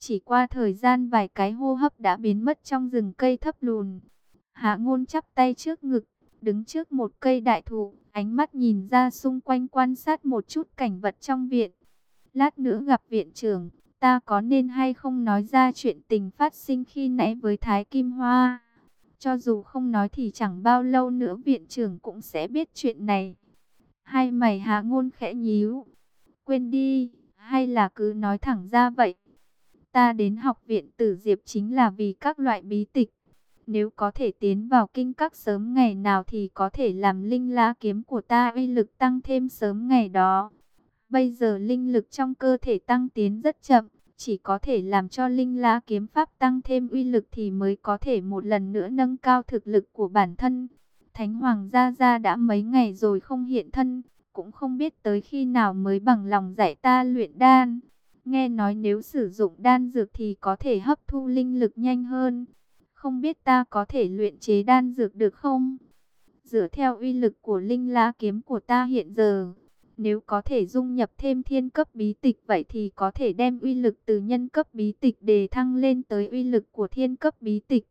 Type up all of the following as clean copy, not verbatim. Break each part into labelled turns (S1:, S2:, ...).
S1: Chỉ qua thời gian vài cái hô hấp đã biến mất trong rừng cây thấp lùn. Hạ Ngôn chắp tay trước ngực, đứng trước một cây đại thụ, ánh mắt nhìn ra xung quanh quan sát một chút cảnh vật trong viện. Lát nữa gặp viện trưởng, ta có nên hay không nói ra chuyện tình phát sinh khi nãy với Thái Kim Hoa? Cho dù không nói thì chẳng bao lâu nữa viện trưởng cũng sẽ biết chuyện này. Hai mày Hạ Ngôn khẽ nhíu. Quên đi, hay là cứ nói thẳng ra vậy. Ta đến học viện Tử Diệp chính là vì các loại bí tịch. Nếu có thể tiến vào kinh các sớm ngày nào thì có thể làm linh lá kiếm của ta uy lực tăng thêm sớm ngày đó. Bây giờ linh lực trong cơ thể tăng tiến rất chậm, chỉ có thể làm cho linh lá kiếm pháp tăng thêm uy lực thì mới có thể một lần nữa nâng cao thực lực của bản thân. Thánh Hoàng Gia Gia đã mấy ngày rồi không hiện thân, cũng không biết tới khi nào mới bằng lòng dạy ta luyện đan. Nghe nói nếu sử dụng đan dược thì có thể hấp thu linh lực nhanh hơn. Không biết ta có thể luyện chế đan dược được không? Dựa theo uy lực của linh lá kiếm của ta hiện giờ, nếu có thể dung nhập thêm thiên cấp bí tịch vậy thì có thể đem uy lực từ nhân cấp bí tịch đề thăng lên tới uy lực của thiên cấp bí tịch.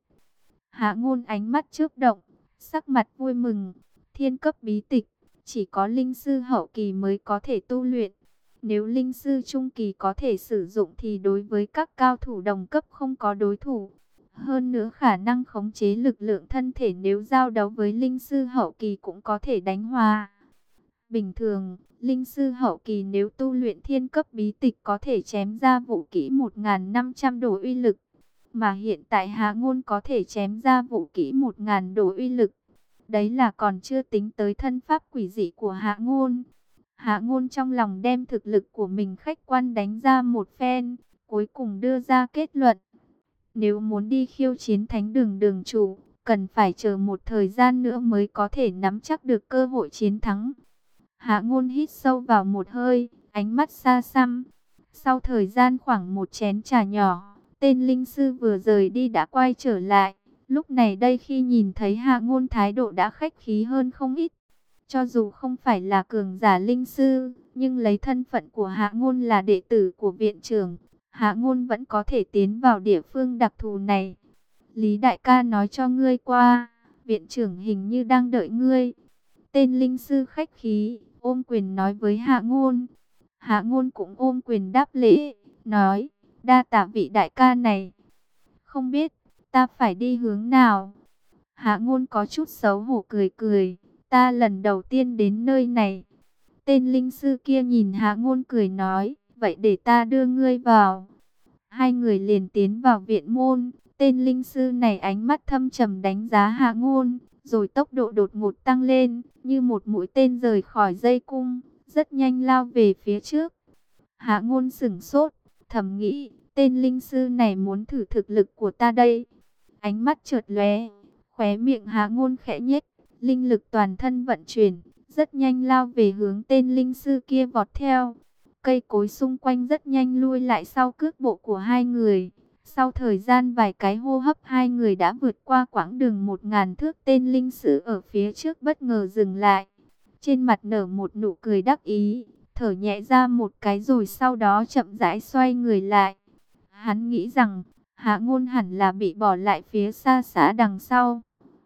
S1: Hạ Ngôn ánh mắt chớp động, sắc mặt vui mừng. Thiên cấp bí tịch, chỉ có linh sư hậu kỳ mới có thể tu luyện. Nếu linh sư trung kỳ có thể sử dụng thì đối với các cao thủ đồng cấp không có đối thủ. Hơn nữa khả năng khống chế lực lượng thân thể nếu giao đấu với linh sư hậu kỳ cũng có thể đánh hòa. Bình thường, linh sư hậu kỳ nếu tu luyện thiên cấp bí tịch có thể chém ra vũ kỹ 1.500 đồ uy lực. Mà hiện tại Hạ Ngôn có thể chém ra vũ kỹ 1.000 đồ uy lực. Đấy là còn chưa tính tới thân pháp quỷ dị của Hạ Ngôn. Hạ Ngôn trong lòng đem thực lực của mình khách quan đánh ra một phen, cuối cùng đưa ra kết luận. Nếu muốn đi khiêu chiến thánh đường đường chủ, cần phải chờ một thời gian nữa mới có thể nắm chắc được cơ hội chiến thắng. Hạ Ngôn hít sâu vào một hơi, ánh mắt xa xăm. Sau thời gian khoảng một chén trà nhỏ, tên linh sư vừa rời đi đã quay trở lại. Lúc này đây khi nhìn thấy Hạ Ngôn thái độ đã khách khí hơn không ít. Cho dù không phải là cường giả linh sư, nhưng lấy thân phận của Hạ Ngôn là đệ tử của viện trưởng, Hạ Ngôn vẫn có thể tiến vào địa phương đặc thù này. Lý đại ca nói cho ngươi qua, viện trưởng hình như đang đợi ngươi. Tên linh sư khách khí, ôm quyền nói với Hạ Ngôn. Hạ Ngôn cũng ôm quyền đáp lễ, nói, đa tạ vị đại ca này. Không biết, ta phải đi hướng nào? Hạ Ngôn có chút xấu hổ cười cười, ta lần đầu tiên đến nơi này. Tên linh sư kia nhìn Hạ Ngôn cười nói, vậy để ta đưa ngươi vào. Hai người liền tiến vào viện môn, tên linh sư này ánh mắt thâm trầm đánh giá Hạ Ngôn, rồi tốc độ đột ngột tăng lên, như một mũi tên rời khỏi dây cung, rất nhanh lao về phía trước. Hạ Ngôn sửng sốt, thầm nghĩ, tên linh sư này muốn thử thực lực của ta đây. Ánh mắt chợt lóe, khóe miệng Hạ Ngôn khẽ nhếch, linh lực toàn thân vận chuyển, rất nhanh lao về hướng tên linh sư kia vọt theo. Cây cối xung quanh rất nhanh lui lại sau cước bộ của hai người. Sau thời gian vài cái hô hấp hai người đã vượt qua quãng đường 1.000 thước. Tên linh sử ở phía trước bất ngờ dừng lại. Trên mặt nở một nụ cười đắc ý, thở nhẹ ra một cái rồi sau đó chậm rãi xoay người lại. Hắn nghĩ rằng Hạ Ngôn hẳn là bị bỏ lại phía xa xã đằng sau.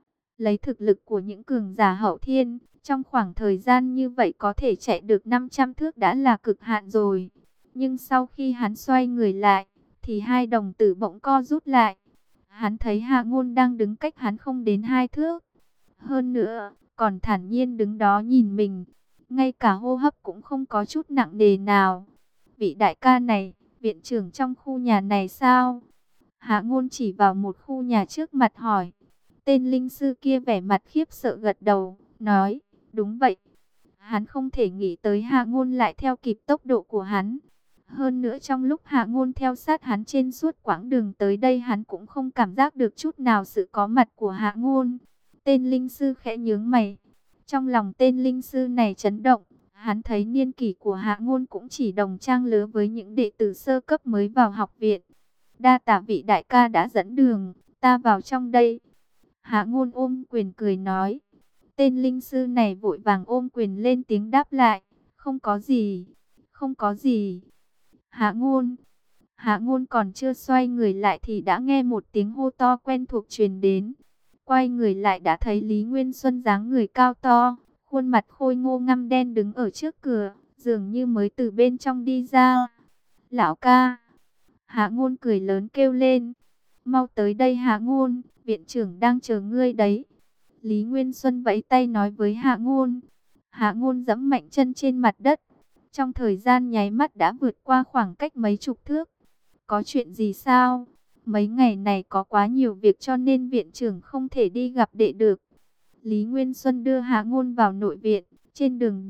S1: Lấy thực lực của những cường giả hậu thiên, trong khoảng thời gian như vậy có thể chạy được 500 thước đã là cực hạn rồi. Nhưng sau khi hắn xoay người lại, thì hai đồng tử bỗng co rút lại. Hắn thấy Hạ Ngôn đang đứng cách hắn không đến 2 thước. Hơn nữa, còn thản nhiên đứng đó nhìn mình. Ngay cả hô hấp cũng không có chút nặng nề nào. Vị đại ca này, viện trưởng trong khu nhà này sao? Hạ Ngôn chỉ vào một khu nhà trước mặt hỏi. Tên linh sư kia vẻ mặt khiếp sợ gật đầu, nói, đúng vậy. Hắn không thể nghĩ tới Hạ Ngôn lại theo kịp tốc độ của hắn. Hơn nữa trong lúc Hạ Ngôn theo sát hắn trên suốt quãng đường tới đây hắn cũng không cảm giác được chút nào sự có mặt của Hạ Ngôn. Tên linh sư khẽ nhướng mày. Trong lòng tên linh sư này chấn động. Hắn thấy niên kỷ của Hạ Ngôn cũng chỉ đồng trang lứa với những đệ tử sơ cấp mới vào học viện. Đa tạ vị đại ca đã dẫn đường, ta vào trong đây. Hạ Ngôn ôm quyền cười nói. Tên linh sư này vội vàng ôm quyền lên tiếng đáp lại. Không có gì, không có gì. Hạ Ngôn, Hạ Ngôn còn chưa xoay người lại thì đã nghe một tiếng hô to quen thuộc truyền đến. Quay người lại đã thấy Lý Nguyên Xuân dáng người cao to, khuôn mặt khôi ngô ngăm đen đứng ở trước cửa, dường như mới từ bên trong đi ra. Lão ca! Hạ Ngôn cười lớn kêu lên. Mau tới đây Hạ Ngôn, viện trưởng đang chờ ngươi đấy. Lý Nguyên Xuân vẫy tay nói với Hạ Ngôn. Hạ Ngôn giẫm mạnh chân trên mặt đất. Trong thời gian nháy mắt đã vượt qua khoảng cách mấy chục thước. Có chuyện gì sao? Mấy ngày này có quá nhiều việc cho nên viện trưởng không thể đi gặp đệ được. Lý Nguyên Xuân đưa Hạ Ngôn vào nội viện. Trên đường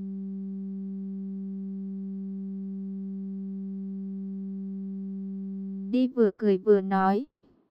S1: đi vừa cười vừa nói.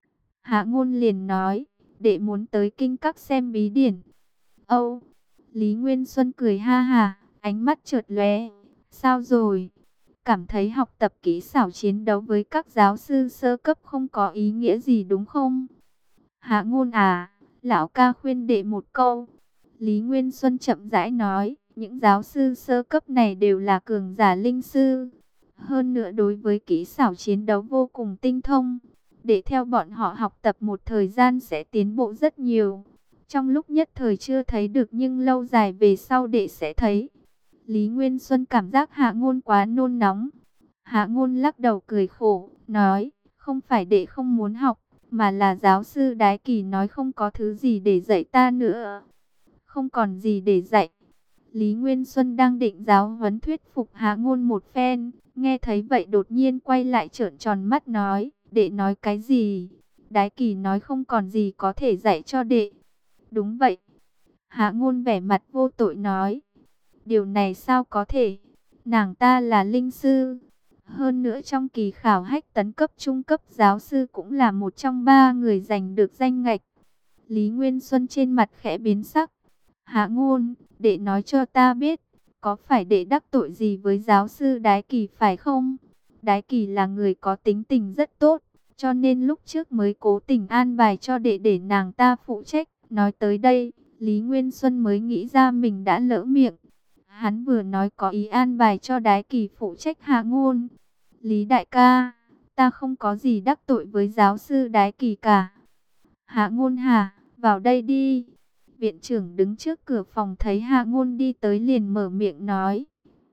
S1: Hạ Ngôn liền nói, đệ muốn tới Kinh Các xem bí điển. Âu! Lý Nguyên Xuân cười ha hà, ánh mắt chợt lóe. Sao rồi? Cảm thấy học tập kỹ xảo chiến đấu với các giáo sư sơ cấp không có ý nghĩa gì đúng không? Hạ Ngôn à, lão ca khuyên đệ một câu. Lý Nguyên Xuân chậm rãi nói, những giáo sư sơ cấp này đều là cường giả linh sư. Hơn nữa đối với kỹ xảo chiến đấu vô cùng tinh thông. Để theo bọn họ học tập một thời gian sẽ tiến bộ rất nhiều. Trong lúc nhất thời chưa thấy được nhưng lâu dài về sau đệ sẽ thấy. Lý Nguyên Xuân cảm giác Hạ Ngôn quá nôn nóng. Hạ Ngôn lắc đầu cười khổ, nói, không phải đệ không muốn học, mà là giáo sư Đái Kỳ nói không có thứ gì để dạy ta nữa. Không còn gì để dạy. Lý Nguyên Xuân đang định giáo huấn thuyết phục Hạ Ngôn một phen, nghe thấy vậy đột nhiên quay lại trợn tròn mắt nói, đệ nói cái gì? Đái Kỳ nói không còn gì có thể dạy cho đệ. Đúng vậy. Hạ Ngôn vẻ mặt vô tội nói. Điều này sao có thể? Nàng ta là linh sư. Hơn nữa trong kỳ khảo hách tấn cấp trung cấp giáo sư cũng là một trong 3 người giành được danh ngạch. Lý Nguyên Xuân trên mặt khẽ biến sắc. Hạ Ngôn, đệ nói cho ta biết, có phải đệ đắc tội gì với giáo sư Đái Kỳ phải không? Đái Kỳ là người có tính tình rất tốt, cho nên lúc trước mới cố tình an bài cho đệ để nàng ta phụ trách. Nói tới đây, Lý Nguyên Xuân mới nghĩ ra mình đã lỡ miệng. Hắn vừa nói có ý an bài cho Đái Kỳ phụ trách Hạ Ngôn. Lý đại ca, ta không có gì đắc tội với giáo sư Đái Kỳ cả. Hạ Ngôn hả, vào đây đi. Viện trưởng đứng trước cửa phòng thấy Hạ Ngôn đi tới liền mở miệng nói.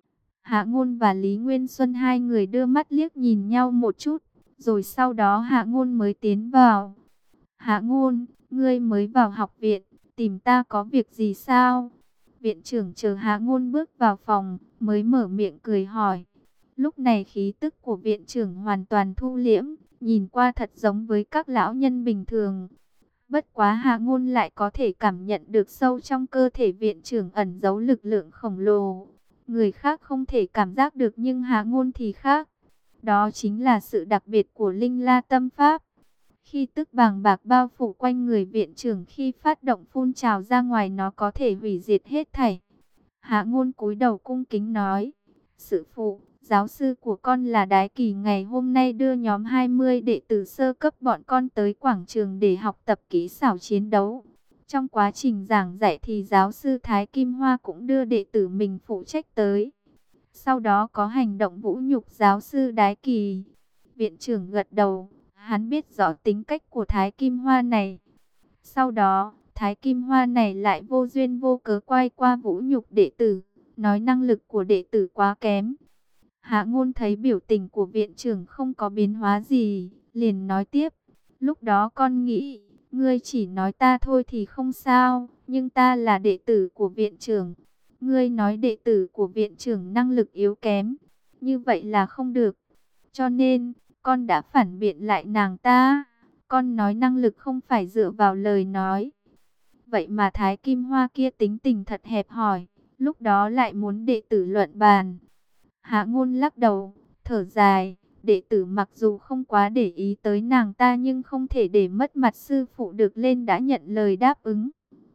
S1: Hạ Ngôn và Lý Nguyên Xuân hai người đưa mắt liếc nhìn nhau một chút, rồi sau đó Hạ Ngôn mới tiến vào. Hạ Ngôn, ngươi mới vào học viện, tìm ta có việc gì sao? Viện trưởng chờ Hạ Ngôn bước vào phòng, mới mở miệng cười hỏi. Lúc này khí tức của viện trưởng hoàn toàn thu liễm, nhìn qua thật giống với các lão nhân bình thường. Bất quá Hạ Ngôn lại có thể cảm nhận được sâu trong cơ thể viện trưởng ẩn giấu lực lượng khổng lồ. Người khác không thể cảm giác được nhưng Hạ Ngôn thì khác. Đó chính là sự đặc biệt của Linh La Tâm Pháp. Khi tức bàng bạc bao phủ quanh người viện trưởng khi phát động phun trào ra ngoài nó có thể hủy diệt hết thảy. Hạ Ngôn cúi đầu cung kính nói. Sư phụ, giáo sư của con là Đái Kỳ ngày hôm nay đưa nhóm 20 đệ tử sơ cấp bọn con tới quảng trường để học tập kỹ xảo chiến đấu. Trong quá trình giảng dạy thì giáo sư Thái Kim Hoa cũng đưa đệ tử mình phụ trách tới. Sau đó có hành động vũ nhục giáo sư Đái Kỳ. Viện trưởng gật đầu, hắn biết rõ tính cách của Thái Kim Hoa này. Sau đó, Thái Kim Hoa này lại vô duyên vô cớ quay qua vũ nhục đệ tử, nói năng lực của đệ tử quá kém. Hạ Ngôn thấy biểu tình của viện trưởng không có biến hóa gì, liền nói tiếp. Lúc đó con nghĩ, ngươi chỉ nói ta thôi thì không sao, nhưng ta là đệ tử của viện trưởng. Ngươi nói đệ tử của viện trưởng năng lực yếu kém, như vậy là không được. Cho nên, con đã phản biện lại nàng ta. Con nói năng lực không phải dựa vào lời nói. Vậy mà Thái Kim Hoa kia tính tình thật hẹp hòi, lúc đó lại muốn đệ tử luận bàn. Hạ Ngôn lắc đầu, thở dài, đệ tử mặc dù không quá để ý tới nàng ta nhưng không thể để mất mặt sư phụ được lên đã nhận lời đáp ứng.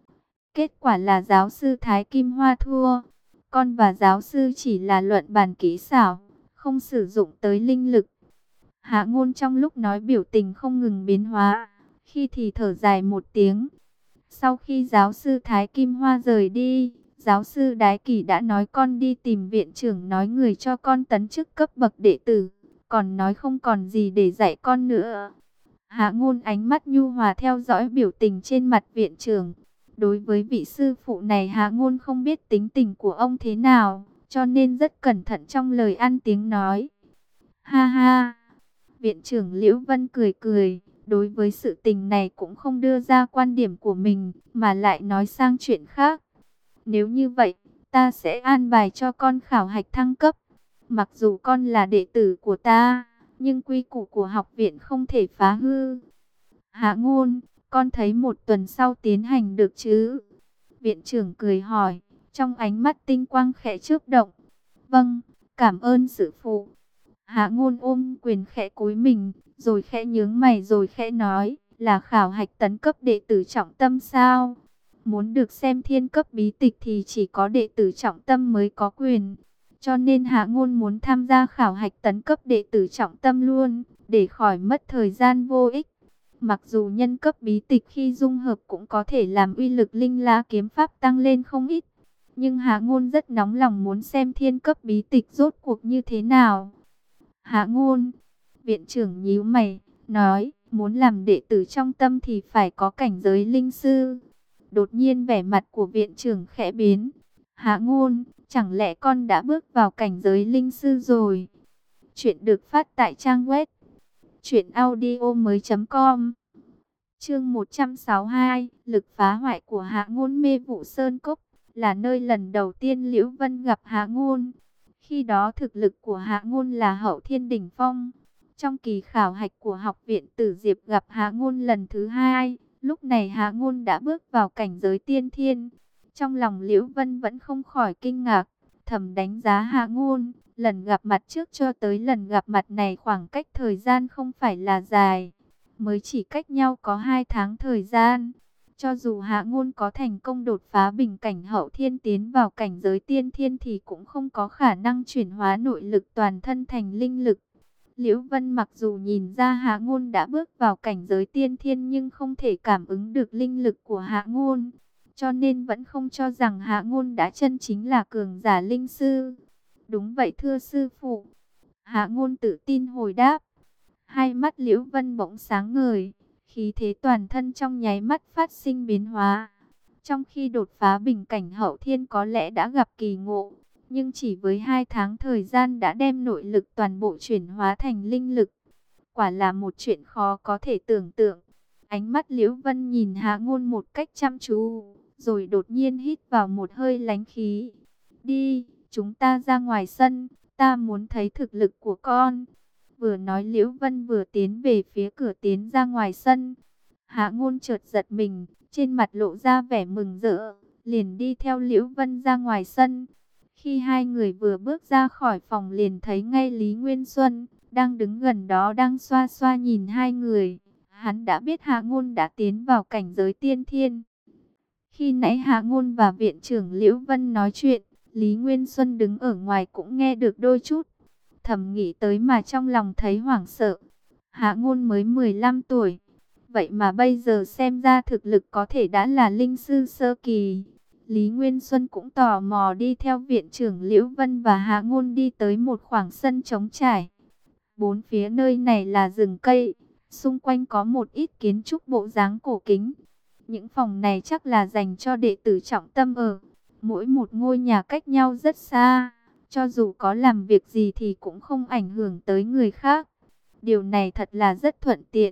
S1: Kết quả là giáo sư Thái Kim Hoa thua, con và giáo sư chỉ là luận bàn kỹ xảo, không sử dụng tới linh lực. Hạ Ngôn trong lúc nói biểu tình không ngừng biến hóa, khi thì thở dài một tiếng. Sau khi giáo sư Thái Kim Hoa rời đi, giáo sư Đái Kỳ đã nói con đi tìm viện trưởng nói người cho con tấn chức cấp bậc đệ tử. còn nói không còn gì để dạy con nữa. Hạ Ngôn ánh mắt nhu hòa theo dõi biểu tình trên mặt viện trưởng. Đối với vị sư phụ này Hạ Ngôn không biết tính tình của ông thế nào, cho nên rất cẩn thận trong lời ăn tiếng nói. Ha ha! Viện trưởng Liễu Vân cười cười, đối với sự tình này cũng không đưa ra quan điểm của mình, mà lại nói sang chuyện khác. Nếu như vậy, ta sẽ an bài cho con khảo hạch thăng cấp. Mặc dù con là đệ tử của ta, nhưng quy củ của học viện không thể phá hư. Hạ Ngôn, con thấy 1 tuần sau tiến hành được chứ? Viện trưởng cười hỏi, trong ánh mắt tinh quang khẽ chớp động. Vâng, cảm ơn sư phụ. Hạ Ngôn ôm quyền khẽ cúi mình, rồi khẽ nhướng mày rồi khẽ nói, là khảo hạch tấn cấp đệ tử trọng tâm sao? Muốn được xem thiên cấp bí tịch thì chỉ có đệ tử trọng tâm mới có quyền. Cho nên Hạ Ngôn muốn tham gia khảo hạch tấn cấp đệ tử trọng tâm luôn, để khỏi mất thời gian vô ích. Mặc dù nhân cấp bí tịch khi dung hợp cũng có thể làm uy lực linh la kiếm pháp tăng lên không ít. Nhưng Hạ Ngôn rất nóng lòng muốn xem thiên cấp bí tịch rốt cuộc như thế nào. Hạ Ngôn, viện trưởng nhíu mày, nói, muốn làm đệ tử trong tâm thì phải có cảnh giới linh sư. Đột nhiên vẻ mặt của viện trưởng khẽ biến. Hạ Ngôn, chẳng lẽ con đã bước vào cảnh giới linh sư rồi? Chuyện được phát tại trang web truyệnaudiomoi.com. Chương 162, lực phá hoại của Hạ Ngôn. Mê Vụ Sơn Cốc là nơi lần đầu tiên Liễu Vân gặp Hạ Ngôn. Khi đó thực lực của Hạ Ngôn là hậu thiên đỉnh phong. Trong kỳ khảo hạch của học viện Tử Diệp gặp Hạ Ngôn lần thứ 2, lúc này Hạ Ngôn đã bước vào cảnh giới tiên thiên. Trong lòng Liễu Vân vẫn không khỏi kinh ngạc, thầm đánh giá Hạ Ngôn. Lần gặp mặt trước cho tới lần gặp mặt này khoảng cách thời gian không phải là dài, mới chỉ cách nhau có 2 tháng thời gian. Cho dù Hạ Ngôn có thành công đột phá bình cảnh hậu thiên tiến vào cảnh giới tiên thiên thì cũng không có khả năng chuyển hóa nội lực toàn thân thành linh lực. Liễu Vân mặc dù nhìn ra Hạ Ngôn đã bước vào cảnh giới tiên thiên nhưng không thể cảm ứng được linh lực của Hạ Ngôn, cho nên vẫn không cho rằng Hạ Ngôn đã chân chính là cường giả linh sư. Đúng vậy thưa sư phụ. Hạ Ngôn tự tin hồi đáp. Hai mắt Liễu Vân bỗng sáng ngời, khí thế toàn thân trong nháy mắt phát sinh biến hóa. Trong khi đột phá bình cảnh hậu thiên có lẽ đã gặp kỳ ngộ, nhưng chỉ với 2 tháng thời gian đã đem nội lực toàn bộ chuyển hóa thành linh lực. Quả là một chuyện khó có thể tưởng tượng. Ánh mắt Liễu Vân nhìn Hạ Ngôn một cách chăm chú, rồi đột nhiên hít vào một hơi lãnh khí. Đi, chúng ta ra ngoài sân, ta muốn thấy thực lực của con. Vừa nói Liễu Vân vừa tiến về phía cửa tiến ra ngoài sân. Hạ Ngôn chợt giật mình, trên mặt lộ ra vẻ mừng rỡ, liền đi theo Liễu Vân ra ngoài sân. Khi hai người vừa bước ra khỏi phòng liền thấy ngay Lý Nguyên Xuân đang đứng gần đó đang xoa xoa nhìn hai người. Hắn đã biết Hạ Ngôn đã tiến vào cảnh giới tiên thiên. Khi nãy Hạ Ngôn và viện trưởng Liễu Vân nói chuyện, Lý Nguyên Xuân đứng ở ngoài cũng nghe được đôi chút. Thầm nghĩ tới mà trong lòng thấy hoảng sợ. Hạ Ngôn mới 15 tuổi. Vậy mà bây giờ xem ra thực lực có thể đã là linh sư sơ kỳ. Lý Nguyên Xuân cũng tò mò đi theo viện trưởng Liễu Vân và Hạ Ngôn đi tới một khoảng sân trống trải. Bốn phía nơi này là rừng cây. Xung quanh có một ít kiến trúc bộ dáng cổ kính. Những phòng này chắc là dành cho đệ tử trọng tâm ở. Mỗi một ngôi nhà cách nhau rất xa. Cho dù có làm việc gì thì cũng không ảnh hưởng tới người khác. Điều này thật là rất thuận tiện.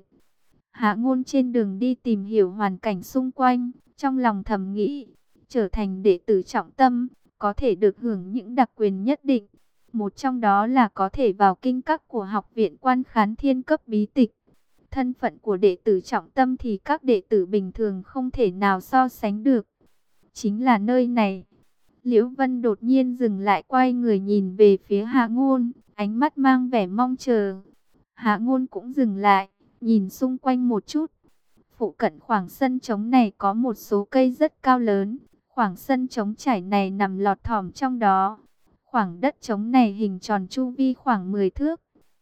S1: Hạ Ngôn trên đường đi tìm hiểu hoàn cảnh xung quanh, trong lòng thầm nghĩ, trở thành đệ tử trọng tâm, có thể được hưởng những đặc quyền nhất định. Một trong đó là có thể vào kinh các của học viện quan khán thiên cấp bí tịch. Thân phận của đệ tử trọng tâm thì các đệ tử bình thường không thể nào so sánh được. Chính là nơi này. Liễu Vân đột nhiên dừng lại quay người nhìn về phía Hạ Ngôn, ánh mắt mang vẻ mong chờ. Hạ Ngôn cũng dừng lại, nhìn xung quanh một chút. Phụ cận khoảng sân trống này có một số cây rất cao lớn. Khoảng sân trống trải này nằm lọt thỏm trong đó. Khoảng đất trống này hình tròn chu vi khoảng 10 thước.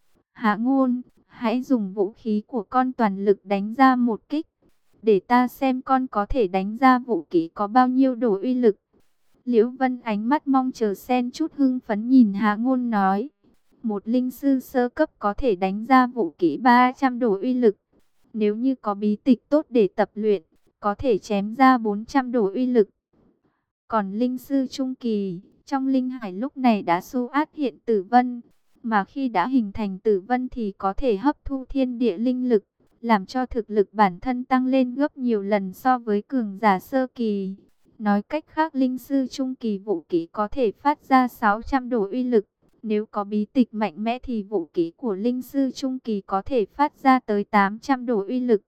S1: Hạ Ngôn, hãy dùng vũ khí của con toàn lực đánh ra một kích. Để ta xem con có thể đánh ra vũ khí có bao nhiêu độ uy lực. Liễu Vân ánh mắt mong chờ xen chút hưng phấn nhìn Hạ Ngôn nói. Một linh sư sơ cấp có thể đánh ra vũ kỹ 300 đồ uy lực. Nếu như có bí tịch tốt để tập luyện, có thể chém ra 400 đồ uy lực. Còn linh sư trung kỳ, trong linh hải lúc này đã xô át hiện tử vân. Mà khi đã hình thành tử vân thì có thể hấp thu thiên địa linh lực, làm cho thực lực bản thân tăng lên gấp nhiều lần so với cường giả sơ kỳ. Nói cách khác, linh sư trung kỳ vũ kỹ có thể phát ra 600 đồ uy lực. Nếu có bí tịch mạnh mẽ thì vũ kỹ của linh sư trung kỳ có thể phát ra tới 800 đồ uy lực.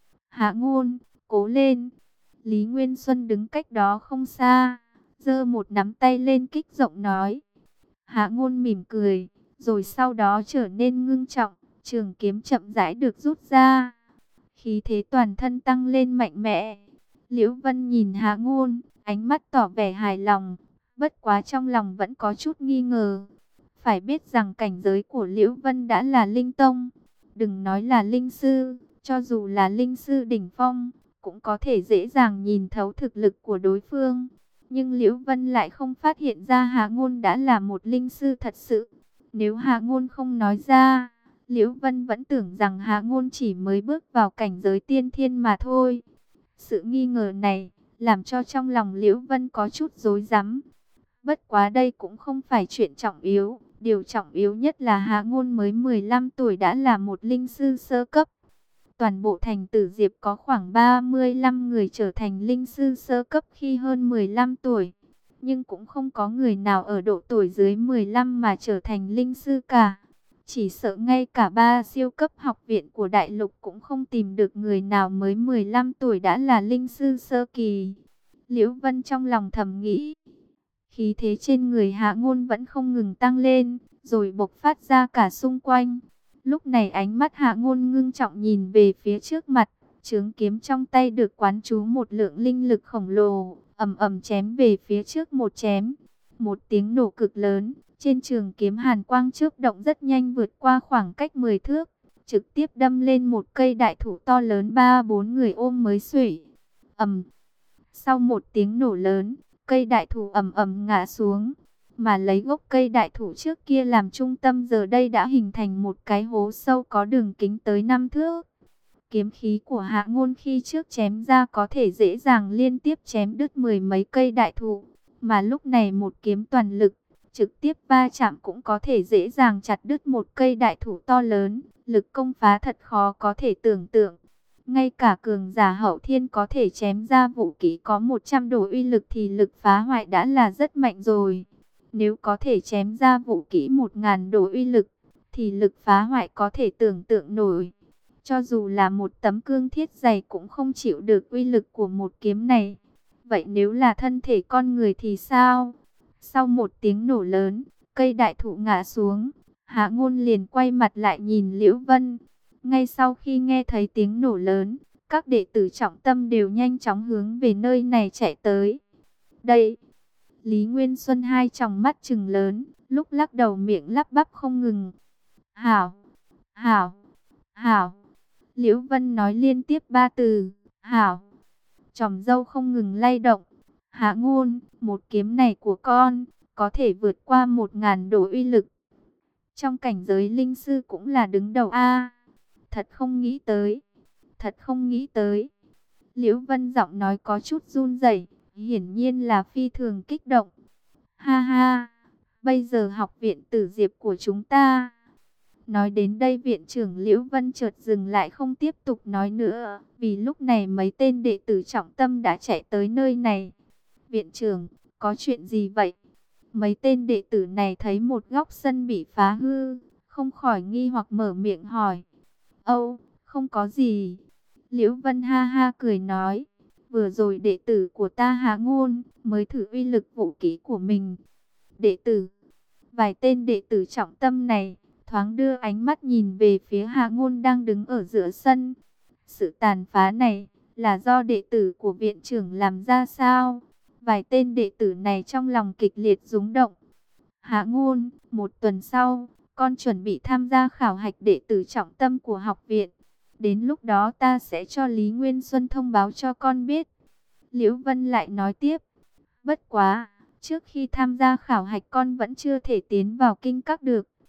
S1: Hạ Ngôn, cố lên. Lý Nguyên Xuân đứng cách đó không xa, giơ một nắm tay lên kích giọng nói. Hạ Ngôn mỉm cười, rồi sau đó trở nên ngưng trọng, trường kiếm chậm rãi được rút ra. Khí thế toàn thân tăng lên mạnh mẽ. Liễu Vân nhìn Hạ Ngôn, ánh mắt tỏ vẻ hài lòng, bất quá trong lòng vẫn có chút nghi ngờ. Phải biết rằng cảnh giới của Liễu Vân đã là linh tông, đừng nói là linh sư, cho dù là linh sư đỉnh phong, cũng có thể dễ dàng nhìn thấu thực lực của đối phương. Nhưng Liễu Vân lại không phát hiện ra Hạ Ngôn đã là một linh sư thật sự. Nếu Hạ Ngôn không nói ra, Liễu Vân vẫn tưởng rằng Hạ Ngôn chỉ mới bước vào cảnh giới tiên thiên mà thôi. Sự nghi ngờ này làm cho trong lòng Liễu Vân có chút rối rắm. Bất quá đây cũng không phải chuyện trọng yếu. Điều trọng yếu nhất là Hạ Ngôn mới 15 tuổi đã là một linh sư sơ cấp. Toàn bộ thành Tử Diệp có khoảng 35 người trở thành linh sư sơ cấp khi hơn 15 tuổi. Nhưng cũng không có người nào ở độ tuổi dưới 15 mà trở thành linh sư cả. Chỉ sợ ngay cả 3 siêu cấp học viện của đại lục cũng không tìm được người nào mới 15 tuổi đã là linh sư sơ kỳ. Liễu Vân trong lòng thầm nghĩ. Khí thế trên người Hạ Ngôn vẫn không ngừng tăng lên, rồi bộc phát ra cả xung quanh. Lúc này ánh mắt Hạ Ngôn ngưng trọng nhìn về phía trước mặt, chướng kiếm trong tay được quán trú một lượng linh lực khổng lồ, ầm ầm chém về phía trước một chém. Một tiếng nổ cực lớn, trên trường kiếm hàn quang chớp động rất nhanh vượt qua khoảng cách 10 thước, trực tiếp đâm lên một cây đại thụ to lớn 3-4 người ôm mới xuể. Ầm. Sau một tiếng nổ lớn, cây đại thụ ầm ầm ngã xuống, mà lấy gốc cây đại thụ trước kia làm trung tâm giờ đây đã hình thành một cái hố sâu có đường kính tới 5 thước. Kiếm khí của Hạ Ngôn khi trước chém ra có thể dễ dàng liên tiếp chém đứt 10 mấy cây đại thụ, mà lúc này một kiếm toàn lực, trực tiếp va chạm cũng có thể dễ dàng chặt đứt một cây đại thụ to lớn, lực công phá thật khó có thể tưởng tượng. Ngay cả cường giả hậu thiên có thể chém ra vũ khí có 100 đồ uy lực thì lực phá hoại đã là rất mạnh rồi. Nếu có thể chém ra vũ khí 1000 đồ uy lực, thì lực phá hoại có thể tưởng tượng nổi. Cho dù là một tấm cương thiết dày cũng không chịu được uy lực của một kiếm này. Vậy nếu là thân thể con người thì sao? Sau một tiếng nổ lớn, cây đại thụ ngã xuống, Hạ Ngôn liền quay mặt lại nhìn Liễu Vân. Ngay sau khi nghe thấy tiếng nổ lớn, các đệ tử trọng tâm đều nhanh chóng hướng về nơi này chạy tới. Đây, Lý Nguyên Xuân hai tròng mắt trừng lớn, lúc lắc đầu miệng lắp bắp không ngừng. Hảo, hảo, hảo. Liễu Vân nói liên tiếp 3 từ, hảo. Chòm râu không ngừng lay động. Hạ Ngôn, một kiếm này của con, có thể vượt qua 1000 đồ uy lực. Trong cảnh giới linh sư cũng là đứng đầu A. Thật không nghĩ tới, thật không nghĩ tới. Liễu Vân giọng nói có chút run rẩy, hiển nhiên là phi thường kích động. Ha ha, bây giờ học viện Tử Diệp của chúng ta. Nói đến đây viện trưởng Liễu Vân chợt dừng lại không tiếp tục nói nữa, vì lúc này mấy tên đệ tử trọng tâm đã chạy tới nơi này. Viện trưởng, có chuyện gì vậy? Mấy tên đệ tử này thấy một góc sân bị phá hư, không khỏi nghi hoặc mở miệng hỏi. Âu, không có gì. Liễu Vân ha ha cười nói, vừa rồi đệ tử của ta Hạ Ngôn mới thử uy lực vũ khí của mình. Đệ tử, vài tên đệ tử trọng tâm này thoáng đưa ánh mắt nhìn về phía Hạ Ngôn đang đứng ở giữa sân. Sự tàn phá này là do đệ tử của viện trưởng làm ra sao? Vài tên đệ tử này trong lòng kịch liệt rúng động. Hạ Ngôn, một tuần sau, con chuẩn bị tham gia khảo hạch đệ tử trọng tâm của học viện. Đến lúc đó ta sẽ cho Lý Nguyên Xuân thông báo cho con biết. Liễu Vân lại nói tiếp. Bất quá, trước khi tham gia khảo hạch con vẫn chưa thể tiến vào kinh các được.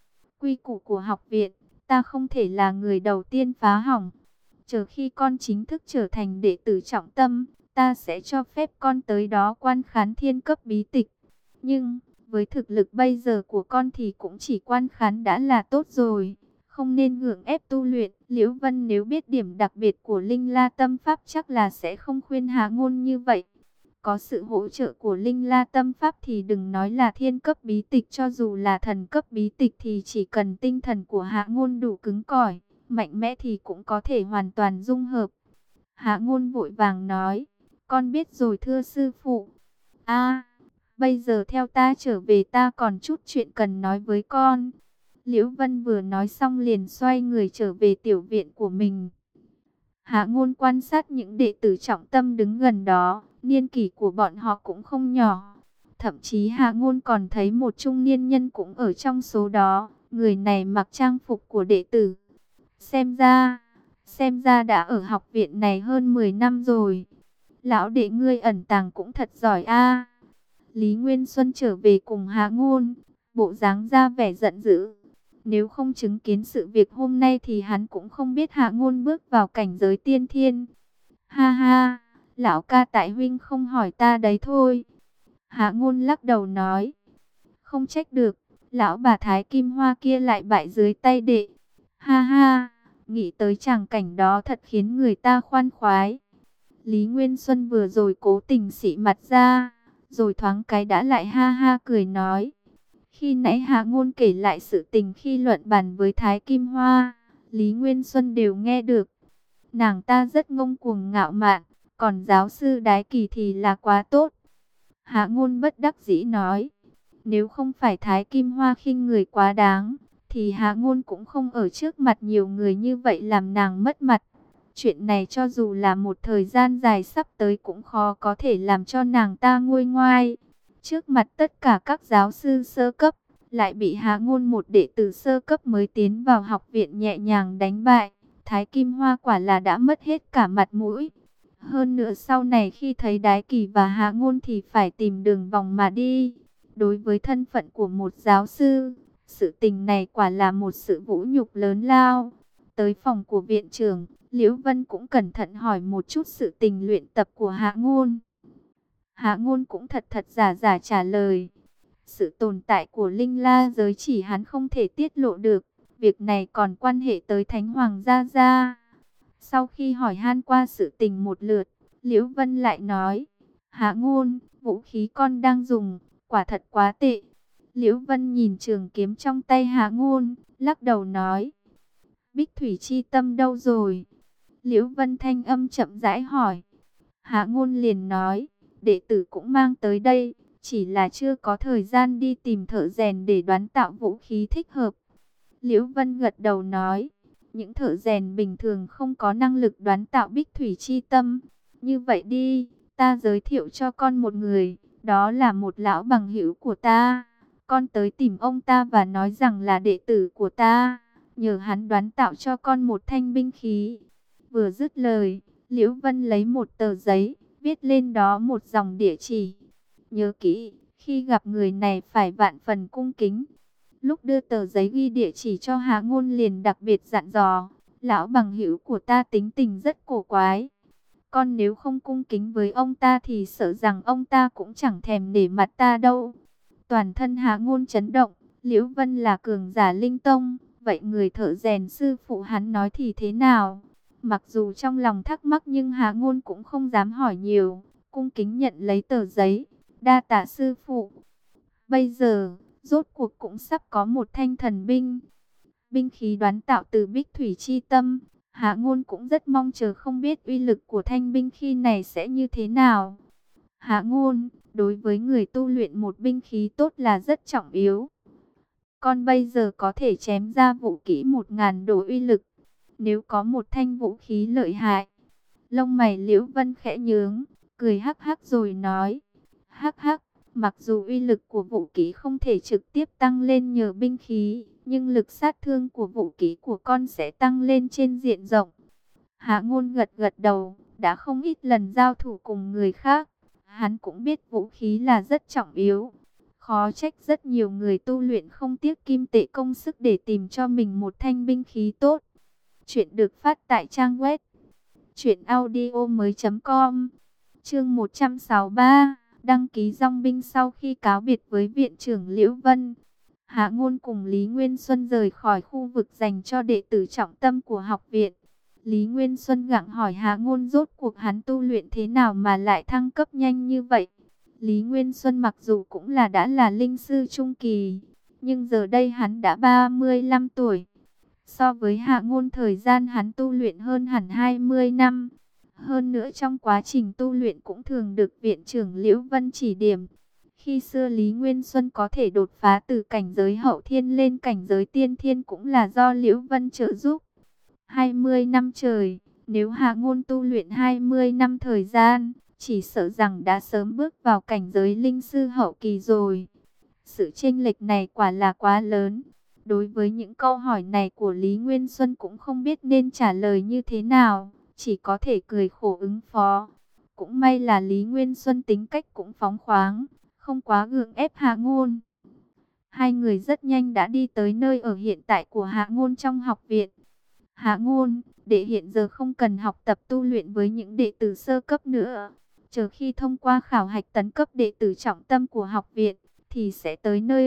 S1: quy củ của học viện, ta không thể là người đầu tiên phá hỏng. Chờ khi con chính thức trở thành đệ tử trọng tâm, ta sẽ cho phép con tới đó quan khán thiên cấp bí tịch. Nhưng, với thực lực bây giờ của con thì cũng chỉ quan khán đã là tốt rồi, không nên gượng ép tu luyện. Liễu Vân nếu biết điểm đặc biệt của Linh La Tâm Pháp chắc là sẽ không khuyên Hạ Ngôn như vậy. Có sự hỗ trợ của Linh La Tâm Pháp thì đừng nói là thiên cấp bí tịch, cho dù là thần cấp bí tịch thì chỉ cần tinh thần của Hạ Ngôn đủ cứng cỏi, mạnh mẽ thì cũng có thể hoàn toàn dung hợp. Hạ Ngôn vội vàng nói, con biết rồi thưa sư phụ. Bây giờ theo ta trở về, ta còn chút chuyện cần nói với con. Liễu Vân vừa nói xong liền xoay người trở về tiểu viện của mình. Hạ Ngôn quan sát những đệ tử trọng tâm đứng gần đó, niên kỷ của bọn họ cũng không nhỏ. Thậm chí Hạ Ngôn còn thấy một trung niên nhân cũng ở trong số đó, người này mặc trang phục của đệ tử. Xem ra đã ở học viện này hơn 10 năm rồi. Lão đệ ngươi ẩn tàng cũng thật giỏi a. Lý Nguyên Xuân trở về cùng Hạ Ngôn, bộ dáng ra vẻ giận dữ. Nếu không chứng kiến sự việc hôm nay thì hắn cũng không biết Hạ Ngôn bước vào cảnh giới tiên thiên. Ha ha, lão ca tại huynh không hỏi ta đấy thôi. Hạ Ngôn lắc đầu nói, không trách được, lão bà Thái Kim Hoa kia lại bại dưới tay đệ. Ha ha, nghĩ tới tràng cảnh đó thật khiến người ta khoan khoái. Lý Nguyên Xuân vừa rồi cố tình xị mặt ra, rồi thoáng cái đã lại ha ha cười nói. Khi nãy Hạ Ngôn kể lại sự tình khi luận bàn với Thái Kim Hoa, Lý Nguyên Xuân đều nghe được. Nàng ta rất ngông cuồng ngạo mạn, còn giáo sư Đái Kỳ thì là quá tốt. Hạ Ngôn bất đắc dĩ nói, nếu không phải Thái Kim Hoa khinh người quá đáng, thì Hạ Ngôn cũng không ở trước mặt nhiều người như vậy làm nàng mất mặt. Chuyện này cho dù là một thời gian dài sắp tới cũng khó có thể làm cho nàng ta nguôi ngoai. Trước mặt tất cả các giáo sư sơ cấp, lại bị Hạ Ngôn một đệ tử sơ cấp mới tiến vào học viện nhẹ nhàng đánh bại. Thái Kim Hoa quả là đã mất hết cả mặt mũi. Hơn nữa sau này khi thấy Đái Kỳ và Hạ Ngôn thì phải tìm đường vòng mà đi. Đối với thân phận của một giáo sư, sự tình này quả là một sự vũ nhục lớn lao. Tới phòng của viện trưởng, Liễu Vân cũng cẩn thận hỏi một chút sự tình luyện tập của Hạ Ngôn. Hạ Ngôn cũng thật thật giả giả trả lời. Sự tồn tại của Linh La giới chỉ hắn không thể tiết lộ được. Việc này còn quan hệ tới Thánh Hoàng Gia Gia. Sau khi hỏi han qua sự tình một lượt, Liễu Vân lại nói, Hạ Ngôn, vũ khí con đang dùng, quả thật quá tệ. Liễu Vân nhìn trường kiếm trong tay Hạ Ngôn, lắc đầu nói, Bích Thủy Chi Tâm đâu rồi? Liễu Vân thanh âm chậm rãi hỏi. Hạ Ngôn liền nói, đệ tử cũng mang tới đây, chỉ là chưa có thời gian đi tìm thợ rèn để đoán tạo vũ khí thích hợp. Liễu Vân gật đầu nói, những thợ rèn bình thường không có năng lực đoán tạo Bích Thủy Chi Tâm. Như vậy đi, ta giới thiệu cho con một người, đó là một lão bằng hữu của ta. Con tới tìm ông ta và nói rằng là đệ tử của ta, nhờ hắn đoán tạo cho con một thanh binh khí. Vừa dứt lời, Liễu Vân lấy một tờ giấy, viết lên đó một dòng địa chỉ. Nhớ kỹ, khi gặp người này phải vạn phần cung kính. Lúc đưa tờ giấy ghi địa chỉ cho Hạ Ngôn liền đặc biệt dặn dò, lão bằng hữu của ta tính tình rất cổ quái. Con nếu không cung kính với ông ta thì sợ rằng ông ta cũng chẳng thèm nể mặt ta đâu. Toàn thân Hạ Ngôn chấn động, Liễu Vân là cường giả linh tông, vậy người thợ rèn sư phụ hắn nói thì thế nào? Mặc dù trong lòng thắc mắc nhưng Hạ Ngôn cũng không dám hỏi nhiều, cung kính nhận lấy tờ giấy, đa tạ sư phụ. Bây giờ, rốt cuộc cũng sắp có một thanh thần binh. Binh khí đoán tạo từ Bích Thủy Chi Tâm, Hạ Ngôn cũng rất mong chờ không biết uy lực của thanh binh khí này sẽ như thế nào. Hạ Ngôn, đối với người tu luyện một binh khí tốt là rất trọng yếu. Con bây giờ có thể chém ra vũ kỹ 1000 đồ uy lực. Nếu có một thanh vũ khí lợi hại. Lông mày Liễu Vân khẽ nhướng, cười hắc hắc rồi nói. Hắc hắc, mặc dù uy lực của vũ khí không thể trực tiếp tăng lên nhờ binh khí, nhưng lực sát thương của vũ khí của con sẽ tăng lên trên diện rộng. Hạ Ngôn gật gật đầu, đã không ít lần giao thủ cùng người khác. Hắn cũng biết vũ khí là rất trọng yếu. Khó trách rất nhiều người tu luyện không tiếc kim tệ công sức để tìm cho mình một thanh binh khí tốt. Chuyện được phát tại trang web truyệnaudiomoi.com. Chương 163, đăng ký dong binh. Sau khi cáo biệt với viện trưởng Liễu Vân, Hạ Ngôn cùng Lý Nguyên Xuân rời khỏi khu vực dành cho đệ tử trọng tâm của học viện. Lý Nguyên Xuân gặng hỏi Hạ Ngôn rốt cuộc hắn tu luyện thế nào mà lại thăng cấp nhanh như vậy. Lý Nguyên Xuân mặc dù cũng đã là linh sư trung kỳ, nhưng giờ đây hắn đã 35 tuổi. So với Hạ Ngôn, thời gian hắn tu luyện hơn hẳn 20 năm. Hơn nữa trong quá trình tu luyện cũng thường được viện trưởng Liễu Vân chỉ điểm. Khi xưa Lý Nguyên Xuân có thể đột phá từ cảnh giới hậu thiên lên cảnh giới tiên thiên cũng là do Liễu Vân trợ giúp. 20 năm trời, nếu Hạ Ngôn tu luyện 20 năm thời gian, chỉ sợ rằng đã sớm bước vào cảnh giới linh sư hậu kỳ rồi. Sự chênh lệch này quả là quá lớn. Đối với những câu hỏi này của Lý Nguyên Xuân cũng không biết nên trả lời như thế nào, chỉ có thể cười khổ ứng phó. Cũng may là Lý Nguyên Xuân tính cách cũng phóng khoáng, không quá gượng ép Hạ Ngôn. Hai người rất nhanh đã đi tới nơi ở hiện tại của Hạ Ngôn trong học viện. Hạ Ngôn, đệ hiện giờ không cần học tập tu luyện với những đệ tử sơ cấp nữa. Chờ khi thông qua khảo hạch tấn cấp đệ tử trọng tâm của học viện, thì sẽ tới nơi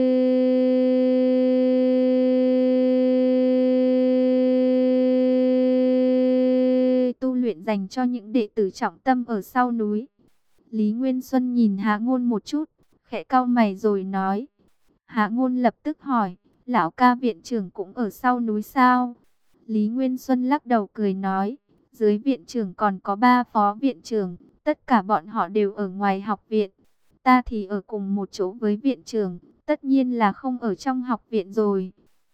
S1: tu luyện dành cho những đệ tử trọng tâm ở sau núi. Lý Nguyên Xuân nhìn Hạ Ngôn một chút, khẽ cau mày rồi nói. Hạ Ngôn lập tức hỏi, lão ca viện trưởng cũng ở sau núi sao? Lý Nguyên Xuân lắc đầu cười nói, dưới viện trưởng còn có 3 phó viện trưởng, tất cả bọn họ đều ở ngoài học viện. Ta thì ở cùng một chỗ với viện trưởng, tất nhiên là không ở trong học viện rồi.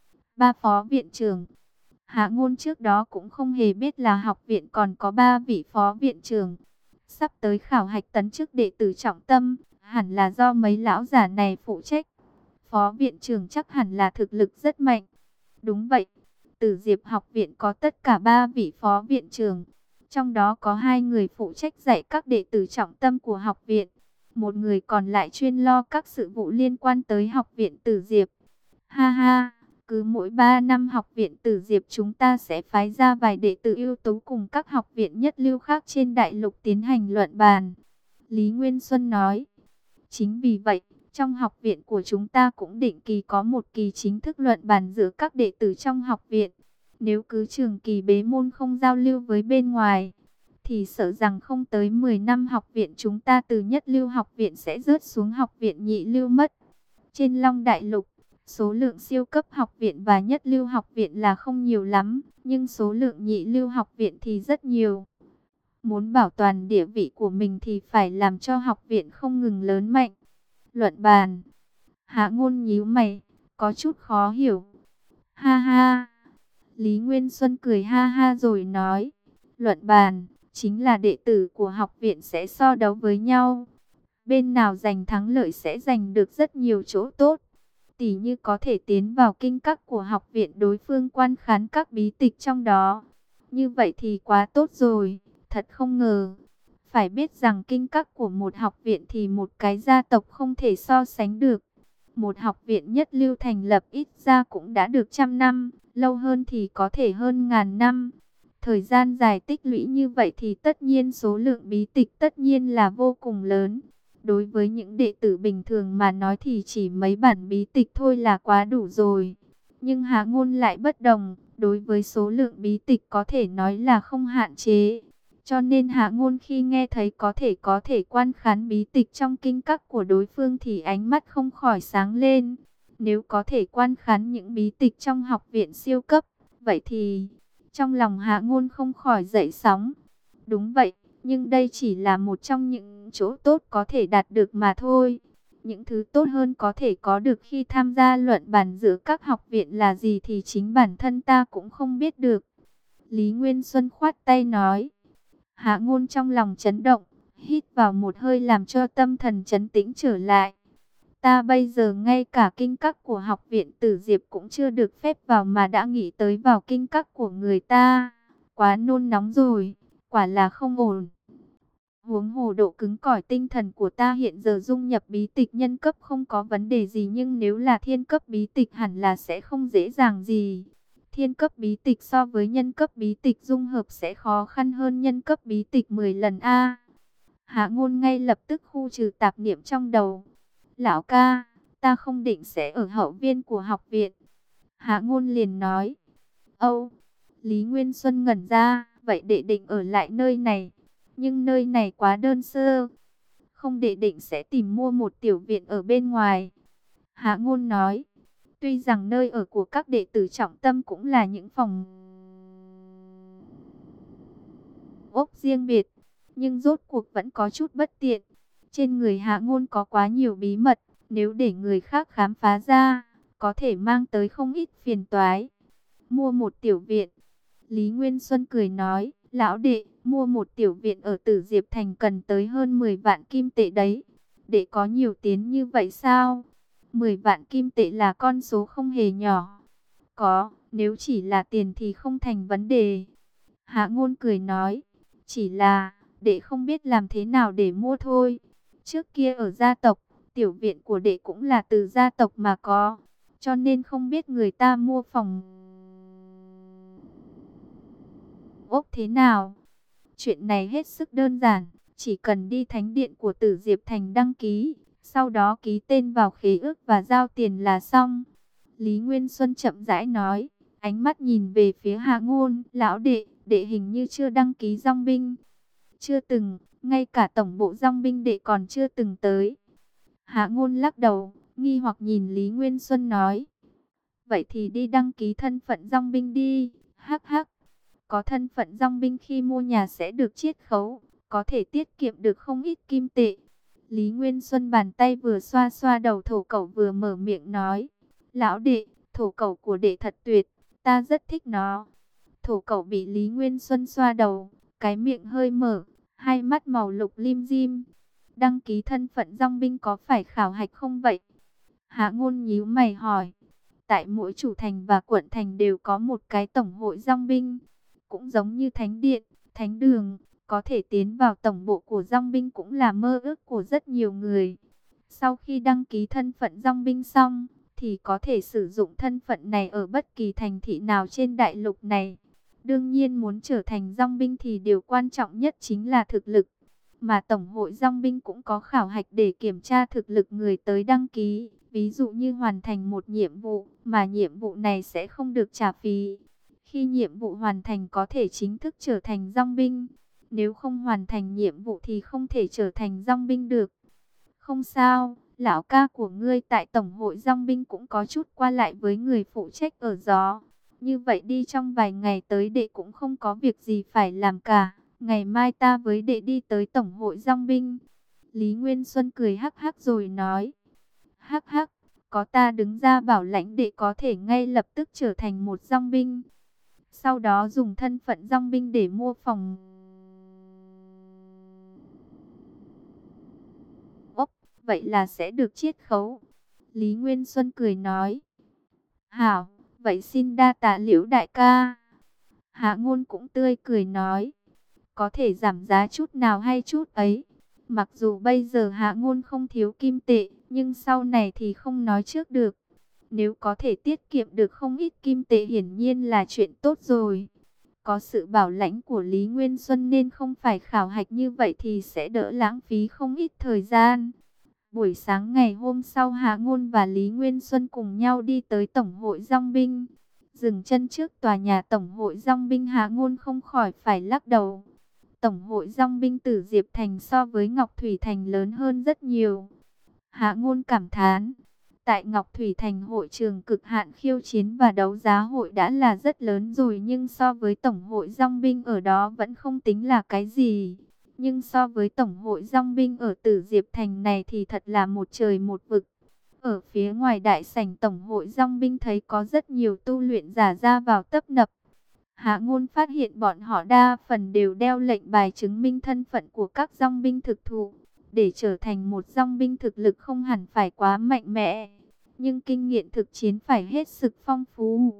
S1: 3 phó viện trưởng. Hạ Ngôn trước đó cũng không hề biết là học viện còn có 3 vị phó viện trưởng. Sắp tới khảo hạch tấn chức đệ tử trọng tâm, hẳn là do mấy lão giả này phụ trách. Phó viện trưởng chắc hẳn là thực lực rất mạnh. Đúng vậy, Tử Diệp học viện có tất cả 3 vị phó viện trưởng. Trong đó có 2 người phụ trách dạy các đệ tử trọng tâm của học viện. Một người còn lại chuyên lo các sự vụ liên quan tới học viện Tử Diệp. Ha ha, cứ mỗi 3 năm học viện Tử Diệp chúng ta sẽ phái ra vài đệ tử ưu tú cùng các học viện nhất lưu khác trên đại lục tiến hành luận bàn. Lý Nguyên Xuân nói, chính vì vậy, trong học viện của chúng ta cũng định kỳ có một kỳ chính thức luận bàn giữa các đệ tử trong học viện. Nếu cứ trường kỳ bế môn không giao lưu với bên ngoài, thì sợ rằng không tới 10 năm học viện chúng ta từ nhất lưu học viện sẽ rớt xuống học viện nhị lưu mất. Trên Long Đại Lục, số lượng siêu cấp học viện và nhất lưu học viện là không nhiều lắm, nhưng số lượng nhị lưu học viện thì rất nhiều. Muốn bảo toàn địa vị của mình thì phải làm cho học viện không ngừng lớn mạnh. Luận bàn. Hạ Ngôn nhíu mày, có chút khó hiểu. Ha ha. Lý Nguyên Xuân cười ha ha rồi nói, luận bàn chính là đệ tử của học viện sẽ so đấu với nhau. Bên nào giành thắng lợi sẽ giành được rất nhiều chỗ tốt. Tỉ như có thể tiến vào kinh các của học viện đối phương quan khán các bí tịch trong đó. Như vậy thì quá tốt rồi, thật không ngờ. Phải biết rằng kinh các của một học viện thì một cái gia tộc không thể so sánh được. Một học viện nhất lưu thành lập ít ra cũng đã được 100 năm, lâu hơn thì có thể hơn 1000 năm. Thời gian dài tích lũy như vậy thì tất nhiên số lượng bí tịch tất nhiên là vô cùng lớn. Đối với những đệ tử bình thường mà nói thì chỉ mấy bản bí tịch thôi là quá đủ rồi. Nhưng Hạ Ngôn lại bất đồng, đối với số lượng bí tịch có thể nói là không hạn chế. Cho nên Hạ Ngôn khi nghe thấy có thể quan khán bí tịch trong kinh các của đối phương thì ánh mắt không khỏi sáng lên. Nếu có thể quan khán những bí tịch trong học viện siêu cấp, vậy thì trong lòng Hạ Ngôn không khỏi dậy sóng. Đúng vậy, nhưng đây chỉ là một trong những chỗ tốt có thể đạt được mà thôi. Những thứ tốt hơn có thể có được khi tham gia luận bàn giữa các học viện là gì thì chính bản thân ta cũng không biết được. Lý Nguyên Xuân khoát tay nói. Hạ Ngôn trong lòng chấn động, hít vào một hơi làm cho tâm thần trấn tĩnh trở lại. Ta bây giờ ngay cả kinh các của học viện Tử Diệp cũng chưa được phép vào mà đã nghĩ tới vào kinh các của người ta. Quá nôn nóng rồi, quả là không ổn. Huống hồ độ cứng cỏi tinh thần của ta hiện giờ dung nhập bí tịch nhân cấp không có vấn đề gì, nhưng nếu là thiên cấp bí tịch hẳn là sẽ không dễ dàng gì. Thiên cấp bí tịch so với nhân cấp bí tịch dung hợp sẽ khó khăn hơn nhân cấp bí tịch 10 lần a. Hạ Ngôn ngay lập tức khu trừ tạp niệm trong đầu. Lão ca, ta không định sẽ ở hậu viên của học viện. Hạ Ngôn liền nói. Âu, Lý Nguyên Xuân ngẩn ra, vậy đệ định ở lại nơi này. Nhưng nơi này quá đơn sơ. Không, đệ định sẽ tìm mua một tiểu viện ở bên ngoài. Hạ Ngôn nói. Tuy rằng nơi ở của các đệ tử trọng tâm cũng là những phòng ốc riêng biệt, nhưng rốt cuộc vẫn có chút bất tiện. Trên người Hạ Ngôn có quá nhiều bí mật, nếu để người khác khám phá ra, có thể mang tới không ít phiền toái. Mua một tiểu viện. Lý Nguyên Xuân cười nói, lão đệ, mua một tiểu viện ở Tử Diệp Thành cần tới hơn 10 vạn kim tệ đấy. Đệ có nhiều tiền như vậy sao? 10 vạn kim tệ là con số không hề nhỏ. Có, nếu chỉ là tiền thì không thành vấn đề. Hạ Ngôn cười nói, chỉ là, đệ không biết làm thế nào để mua thôi. Trước kia ở gia tộc, tiểu viện của đệ cũng là từ gia tộc mà có, cho nên không biết người ta mua phòng ốc thế nào. Chuyện này hết sức đơn giản, chỉ cần đi thánh điện của Tử Diệp Thành đăng ký, sau đó ký tên vào khế ước và giao tiền là xong. Lý Nguyên Xuân chậm rãi nói, ánh mắt nhìn về phía Hạ Ngôn, lão đệ, đệ hình như chưa đăng ký dòng binh. Chưa từng, ngay cả tổng bộ dòng binh đệ còn chưa từng tới. Hạ Ngôn lắc đầu, nghi hoặc nhìn Lý Nguyên Xuân nói, vậy thì đi đăng ký thân phận dòng binh đi, hắc hắc. Có thân phận dòng binh khi mua nhà sẽ được chiết khấu, có thể tiết kiệm được không ít kim tệ. Lý Nguyên Xuân bàn tay vừa xoa xoa đầu thổ cẩu vừa mở miệng nói, lão đệ, thổ cẩu của đệ thật tuyệt, ta rất thích nó. Thổ cẩu bị Lý Nguyên Xuân xoa đầu, cái miệng hơi mở, hai mắt màu lục lim dim. Đăng ký thân phận dòng binh có phải khảo hạch không vậy? Hạ Ngôn nhíu mày hỏi. Tại mỗi chủ thành và quận thành đều có một cái tổng hội dòng binh, cũng giống như thánh điện, thánh đường, có thể tiến vào tổng bộ của dòng binh cũng là mơ ước của rất nhiều người. Sau khi đăng ký thân phận dòng binh xong, thì có thể sử dụng thân phận này ở bất kỳ thành thị nào trên đại lục này. Đương nhiên muốn trở thành dòng binh thì điều quan trọng nhất chính là thực lực. Mà Tổng hội dòng binh cũng có khảo hạch để kiểm tra thực lực người tới đăng ký. Ví dụ như hoàn thành một nhiệm vụ, mà nhiệm vụ này sẽ không được trả phí. Khi nhiệm vụ hoàn thành có thể chính thức trở thành dòng binh. Nếu không hoàn thành nhiệm vụ thì không thể trở thành dòng binh được. Không sao, lão ca của ngươi tại Tổng hội dòng binh cũng có chút qua lại với người phụ trách ở gió. Như vậy đi trong vài ngày tới đệ cũng không có việc gì phải làm cả. Ngày mai ta với đệ đi tới Tổng hội dòng binh. Lý Nguyên Xuân cười hắc hắc rồi nói. Hắc hắc, có ta đứng ra bảo lãnh đệ có thể ngay lập tức trở thành một dòng binh. Sau đó dùng thân phận dòng binh để mua phòng ốc, vậy là sẽ được chiết khấu. Lý Nguyên Xuân cười nói. Hảo, vậy xin đa tạ Liễu đại ca. Hạ Ngôn cũng tươi cười nói. Có thể giảm giá chút nào hay chút ấy. Mặc dù bây giờ Hạ Ngôn không thiếu kim tệ, nhưng sau này thì không nói trước được. Nếu có thể tiết kiệm được không ít kim tệ hiển nhiên là chuyện tốt rồi. Có sự bảo lãnh của Lý Nguyên Xuân nên không phải khảo hạch như vậy thì sẽ đỡ lãng phí không ít thời gian. Buổi sáng ngày hôm sau Hạ Ngôn và Lý Nguyên Xuân cùng nhau đi tới Tổng hội dòng binh. Dừng chân trước tòa nhà Tổng hội dòng binh, Hạ Ngôn không khỏi phải lắc đầu. Tổng hội dòng binh Tử Diệp Thành so với Ngọc Thủy Thành lớn hơn rất nhiều. Hạ Ngôn cảm thán. Tại Ngọc Thủy Thành, hội trường cực hạn khiêu chiến và đấu giá hội đã là rất lớn rồi, nhưng so với Tổng hội dòng binh ở đó vẫn không tính là cái gì. Nhưng so với Tổng hội dòng binh ở Tử Diệp Thành này thì thật là một trời một vực. Ở phía ngoài đại sảnh Tổng hội dòng binh thấy có rất nhiều tu luyện giả ra vào tấp nập. Hạ Ngôn phát hiện bọn họ đa phần đều đeo lệnh bài chứng minh thân phận của các dòng binh thực thụ. Để trở thành một dòng binh thực lực không hẳn phải quá mạnh mẽ, nhưng kinh nghiệm thực chiến phải hết sức phong phú.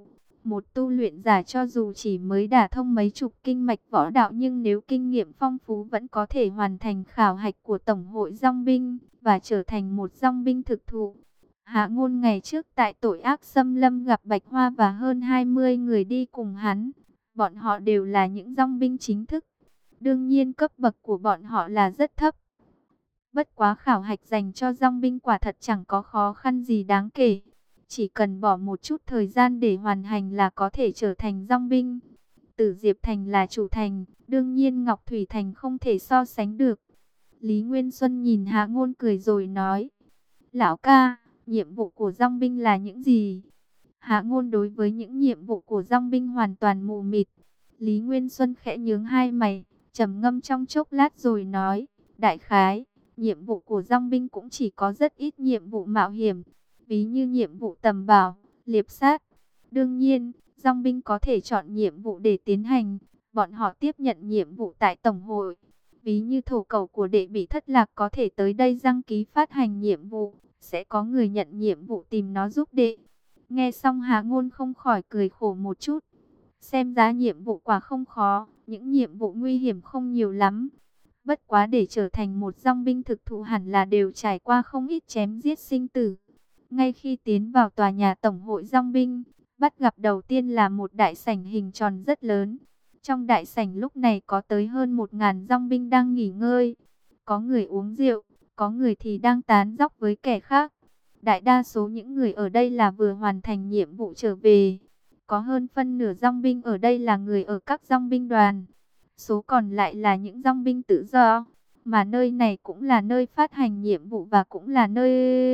S1: Một tu luyện giả cho dù chỉ mới đả thông mấy chục kinh mạch võ đạo, nhưng nếu kinh nghiệm phong phú vẫn có thể hoàn thành khảo hạch của Tổng hội Dong binh và trở thành một dong binh thực thụ. Hạ Ngôn ngày trước tại Tội Ác Xâm Lâm gặp Bạch Hoa và hơn 20 người đi cùng hắn. Bọn họ đều là những dong binh chính thức. Đương nhiên cấp bậc của bọn họ là rất thấp. Bất quá khảo hạch dành cho dong binh quả thật chẳng có khó khăn gì đáng kể. Chỉ cần bỏ một chút thời gian để hoàn thành là có thể trở thành dong binh. Tử Diệp Thành là chủ thành, đương nhiên Ngọc Thủy Thành không thể so sánh được. Lý Nguyên Xuân nhìn Hạ Ngôn cười rồi nói: Lão ca, nhiệm vụ của dong binh là những gì? Hạ Ngôn đối với những nhiệm vụ của dong binh hoàn toàn mù mịt. Lý Nguyên Xuân khẽ nhướng hai mày, trầm ngâm trong chốc lát rồi nói: Đại khái, nhiệm vụ của dong binh cũng chỉ có rất ít nhiệm vụ mạo hiểm, ví như nhiệm vụ tầm bảo, liệp sát. Đương nhiên, dong binh có thể chọn nhiệm vụ để tiến hành. Bọn họ tiếp nhận nhiệm vụ tại Tổng hội. Ví như thổ cẩu của đệ bị thất lạc có thể tới đây đăng ký phát hành nhiệm vụ. Sẽ có người nhận nhiệm vụ tìm nó giúp đệ. Nghe xong Hạ Ngôn không khỏi cười khổ một chút. Xem ra nhiệm vụ quả không khó, những nhiệm vụ nguy hiểm không nhiều lắm. Bất quá để trở thành một dong binh thực thụ hẳn là đều trải qua không ít chém giết sinh tử. Ngay khi tiến vào tòa nhà Tổng hội dong binh, bắt gặp đầu tiên là một đại sảnh hình tròn rất lớn. Trong đại sảnh lúc này có tới hơn 1000 dong binh đang nghỉ ngơi. Có người uống rượu, có người thì đang tán dóc với kẻ khác. Đại đa số những người ở đây là vừa hoàn thành nhiệm vụ trở về. Có hơn phân nửa dong binh ở đây là người ở các dong binh đoàn. Số còn lại là những dong binh tự do. Mà nơi này cũng là nơi phát hành nhiệm vụ và cũng là nơi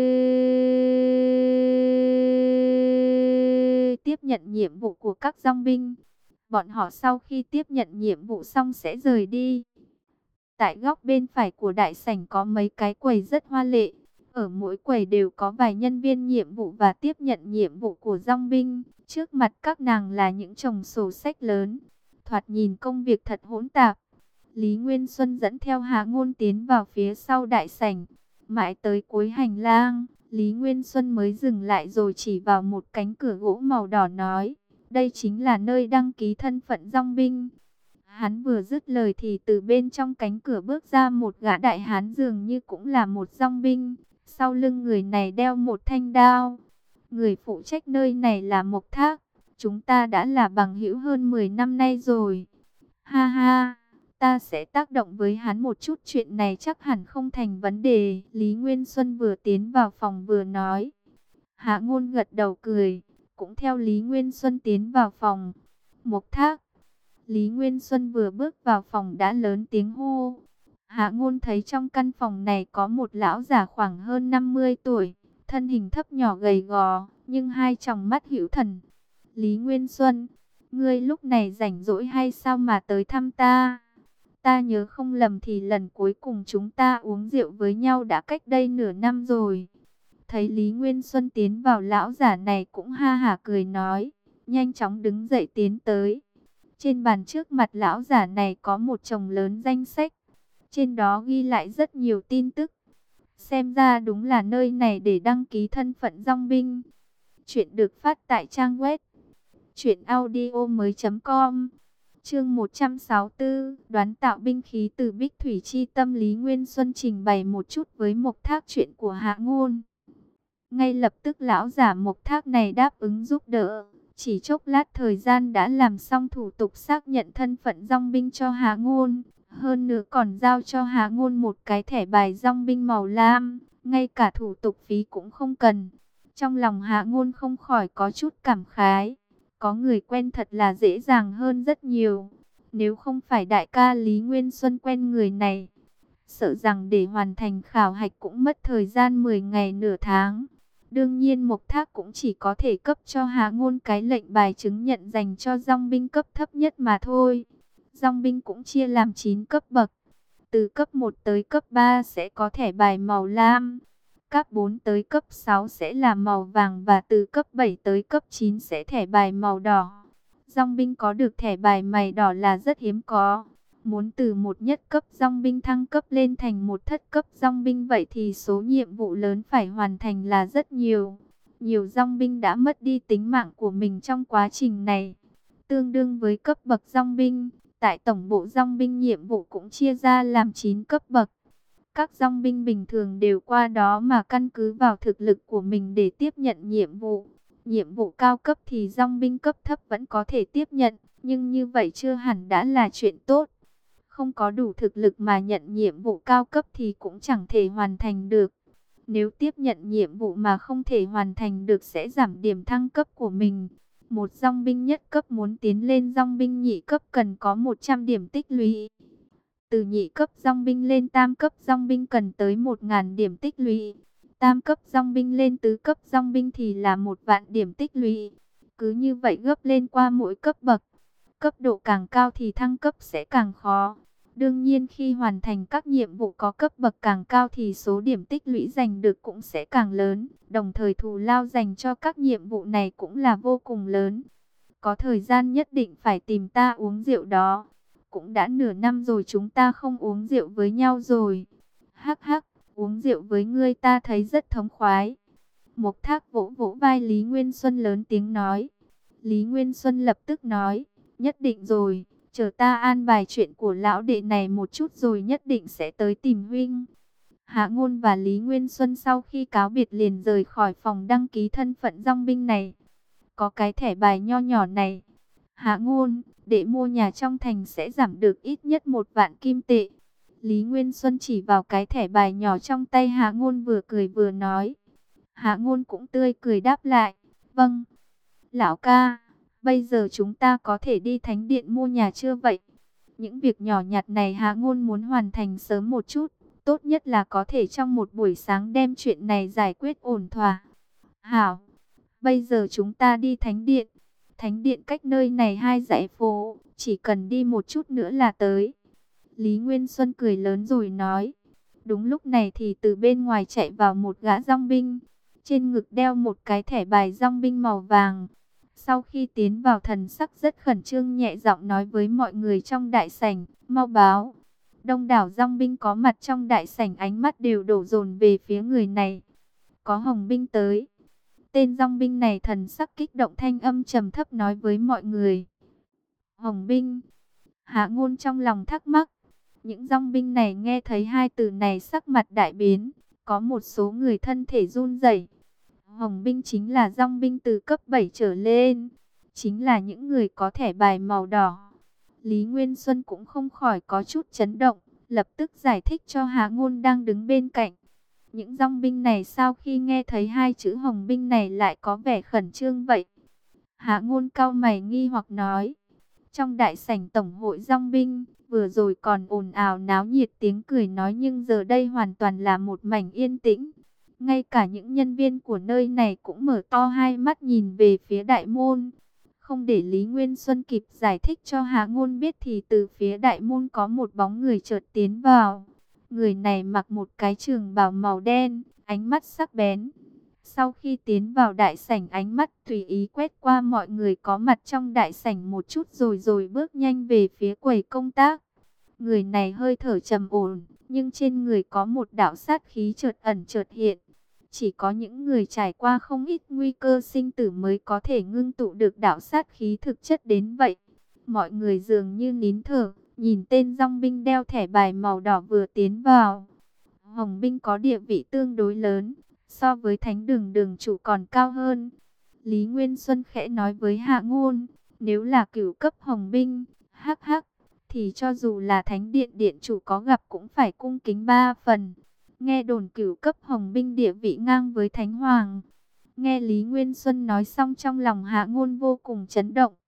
S1: tiếp nhận nhiệm vụ của các dong binh. Bọn họ sau khi tiếp nhận nhiệm vụ xong sẽ rời đi. Tại góc bên phải của đại sảnh có mấy cái quầy rất hoa lệ. Ở mỗi quầy đều có vài nhân viên nhiệm vụ và tiếp nhận nhiệm vụ của dong binh. Trước mặt các nàng là những chồng sổ sách lớn. Thoạt nhìn công việc thật hỗn tạp. Lý Nguyên Xuân dẫn theo Hạ Ngôn tiến vào phía sau đại sảnh. Mãi tới cuối hành lang, Lý Nguyên Xuân mới dừng lại rồi chỉ vào một cánh cửa gỗ màu đỏ nói: Đây chính là nơi đăng ký thân phận dong binh. Hắn vừa dứt lời thì từ bên trong cánh cửa bước ra một gã đại hán dường như cũng là một dong binh. Sau lưng người này đeo một thanh đao. Người phụ trách nơi này là Mộc Thác. Chúng ta đã là bằng hữu hơn 10 năm nay rồi. Ha ha, ta sẽ tác động với hắn một chút, chuyện này chắc hẳn không thành vấn đề. Lý Nguyên Xuân vừa tiến vào phòng vừa nói. Hạ Ngôn gật đầu cười, cũng theo Lý Nguyên Xuân tiến vào phòng. Mộc Thác. Lý Nguyên Xuân vừa bước vào phòng đã lớn tiếng hô. Hạ Ngôn thấy trong căn phòng này có một lão già khoảng hơn 50 tuổi, thân hình thấp nhỏ gầy gò, nhưng hai tròng mắt hữu thần. Lý Nguyên Xuân, ngươi lúc này rảnh rỗi hay sao mà tới thăm ta? Ta nhớ không lầm thì lần cuối cùng chúng ta uống rượu với nhau đã cách đây nửa năm rồi. Thấy Lý Nguyên Xuân tiến vào, lão giả này cũng ha hả cười nói, nhanh chóng đứng dậy tiến tới. Trên bàn trước mặt lão giả này có một chồng lớn danh sách. Trên đó ghi lại rất nhiều tin tức. Xem ra đúng là nơi này để đăng ký thân phận dong binh. Chuyện được phát tại trang web truyệnaudiomoi.com. Chương 164, đoán tạo binh khí từ Bích Thủy Chi Tâm. Lý Nguyên Xuân trình bày một chút với Mộc Thác chuyện của Hạ Ngôn. Ngay lập tức lão giả Mộc Thác này đáp ứng giúp đỡ. Chỉ chốc lát thời gian đã làm xong thủ tục xác nhận thân phận dong binh cho Hạ Ngôn. Hơn nữa còn giao cho Hạ Ngôn một cái thẻ bài dong binh màu lam. Ngay cả thủ tục phí cũng không cần. Trong lòng Hạ Ngôn không khỏi có chút cảm khái. Có người quen thật là dễ dàng hơn rất nhiều. Nếu không phải đại ca Lý Nguyên Xuân quen người này, sợ rằng để hoàn thành khảo hạch cũng mất thời gian 10 ngày nửa tháng. Đương nhiên Mộc Thác cũng chỉ có thể cấp cho Hạ Ngôn cái lệnh bài chứng nhận dành cho dong binh cấp thấp nhất mà thôi. Dong binh cũng chia làm 9 cấp bậc. Từ cấp 1 tới cấp 3 sẽ có thẻ bài màu lam. Cấp 4 tới cấp 6 sẽ là màu vàng và từ cấp 7 tới cấp 9 sẽ thẻ bài màu đỏ. Dong binh có được thẻ bài mày đỏ là rất hiếm có. Muốn từ một nhất cấp dong binh thăng cấp lên thành một thất cấp dong binh vậy thì số nhiệm vụ lớn phải hoàn thành là rất nhiều. Nhiều dòng binh đã mất đi tính mạng của mình trong quá trình này, tương đương với cấp bậc dòng binh. Tại tổng bộ dòng binh nhiệm vụ cũng chia ra làm 9 cấp bậc. Các dòng binh bình thường đều qua đó mà căn cứ vào thực lực của mình để tiếp nhận nhiệm vụ. Nhiệm vụ cao cấp thì dòng binh cấp thấp vẫn có thể tiếp nhận, nhưng như vậy chưa hẳn đã là chuyện tốt. Không có đủ thực lực mà nhận nhiệm vụ cao cấp thì cũng chẳng thể hoàn thành được. Nếu tiếp nhận nhiệm vụ mà không thể hoàn thành được sẽ giảm điểm thăng cấp của mình. Một dòng binh nhất cấp muốn tiến lên dòng binh nhị cấp cần có 100 điểm tích lũy. Từ nhị cấp dòng binh lên tam cấp dòng binh cần tới 1000 điểm tích lũy. Tam cấp dòng binh lên tứ cấp dòng binh thì là 1.000 điểm tích lũy. Cứ như vậy gấp lên qua mỗi cấp bậc. Cấp độ càng cao thì thăng cấp sẽ càng khó. Đương nhiên khi hoàn thành các nhiệm vụ có cấp bậc càng cao thì số điểm tích lũy giành được cũng sẽ càng lớn. Đồng thời thù lao dành cho các nhiệm vụ này cũng là vô cùng lớn. Có thời gian nhất định phải tìm ta uống rượu đó. Cũng đã nửa năm rồi chúng ta không uống rượu với nhau rồi. Hắc hắc, uống rượu với ngươi ta thấy rất thống khoái. Mộc Thác vỗ vỗ vai Lý Nguyên Xuân lớn tiếng nói. Lý Nguyên Xuân lập tức nói, nhất định rồi, chờ ta an bài chuyện của lão đệ này một chút rồi nhất định sẽ tới tìm huynh. Hạ Ngôn và Lý Nguyên Xuân sau khi cáo biệt liền rời khỏi phòng đăng ký thân phận dòng binh này. Có cái thẻ bài nho nhỏ này. Hạ Ngôn, để mua nhà trong thành sẽ giảm được ít nhất 1.000 kim tệ. Lý Nguyên Xuân chỉ vào cái thẻ bài nhỏ trong tay Hạ Ngôn vừa cười vừa nói. Hạ Ngôn cũng tươi cười đáp lại. Vâng, lão ca, bây giờ chúng ta có thể đi thánh điện mua nhà chưa vậy? Những việc nhỏ nhặt này Hạ Ngôn muốn hoàn thành sớm một chút. Tốt nhất là có thể trong một buổi sáng đem chuyện này giải quyết ổn thỏa. Hảo, bây giờ chúng ta đi thánh điện. Thánh điện cách nơi này 2 dãy phố, chỉ cần đi một chút nữa là tới. Lý Nguyên Xuân cười lớn rồi nói. Đúng lúc này thì từ bên ngoài chạy vào một gã dòng binh. Trên ngực đeo một cái thẻ bài dòng binh màu vàng. Sau khi tiến vào thần sắc rất khẩn trương nhẹ giọng nói với mọi người trong đại sảnh, mau báo. Đông đảo dòng binh có mặt trong đại sảnh ánh mắt đều đổ dồn về phía người này. Có Hồng binh tới. Tên dòng binh này thần sắc kích động thanh âm trầm thấp nói với mọi người. Hồng binh. Hạ Ngôn trong lòng thắc mắc. Những dòng binh này nghe thấy hai từ này sắc mặt đại biến. Có một số người thân thể run rẩy. Hồng binh chính là dòng binh từ cấp 7 trở lên. Chính là những người có thẻ bài màu đỏ. Lý Nguyên Xuân cũng không khỏi có chút chấn động. Lập tức giải thích cho Hạ Ngôn đang đứng bên cạnh. Những dòng binh này sau khi nghe thấy hai chữ Hồng binh này lại có vẻ khẩn trương vậy. Hạ Ngôn cau mày nghi hoặc nói. Trong đại sảnh tổng hội dòng binh, vừa rồi còn ồn ào náo nhiệt tiếng cười nói nhưng giờ đây hoàn toàn là một mảnh yên tĩnh. Ngay cả những nhân viên của nơi này cũng mở to hai mắt nhìn về phía đại môn. Không để Lý Nguyên Xuân kịp giải thích cho Hạ Ngôn biết thì từ phía đại môn có một bóng người chợt tiến vào. Người này mặc một cái trường bào màu đen, ánh mắt sắc bén. Sau khi tiến vào đại sảnh ánh mắt tùy ý quét qua mọi người có mặt trong đại sảnh một chút rồi bước nhanh về phía quầy công tác. Người này hơi thở trầm ổn, nhưng trên người có một đạo sát khí chợt ẩn chợt hiện. Chỉ có những người trải qua không ít nguy cơ sinh tử mới có thể ngưng tụ được đạo sát khí thực chất đến vậy. Mọi người dường như nín thở, nhìn tên dòng binh đeo thẻ bài màu đỏ vừa tiến vào. Hồng binh có địa vị tương đối lớn, so với thánh đường đường chủ còn cao hơn. Lý Nguyên Xuân khẽ nói với Hạ Ngôn, nếu là cửu cấp hồng binh, hắc hắc, thì cho dù là thánh điện điện chủ có gặp cũng phải cung kính 3 phần. Nghe đồn cửu cấp hồng binh địa vị ngang với thánh hoàng. Nghe Lý Nguyên Xuân nói xong trong lòng Hạ Ngôn vô cùng chấn động.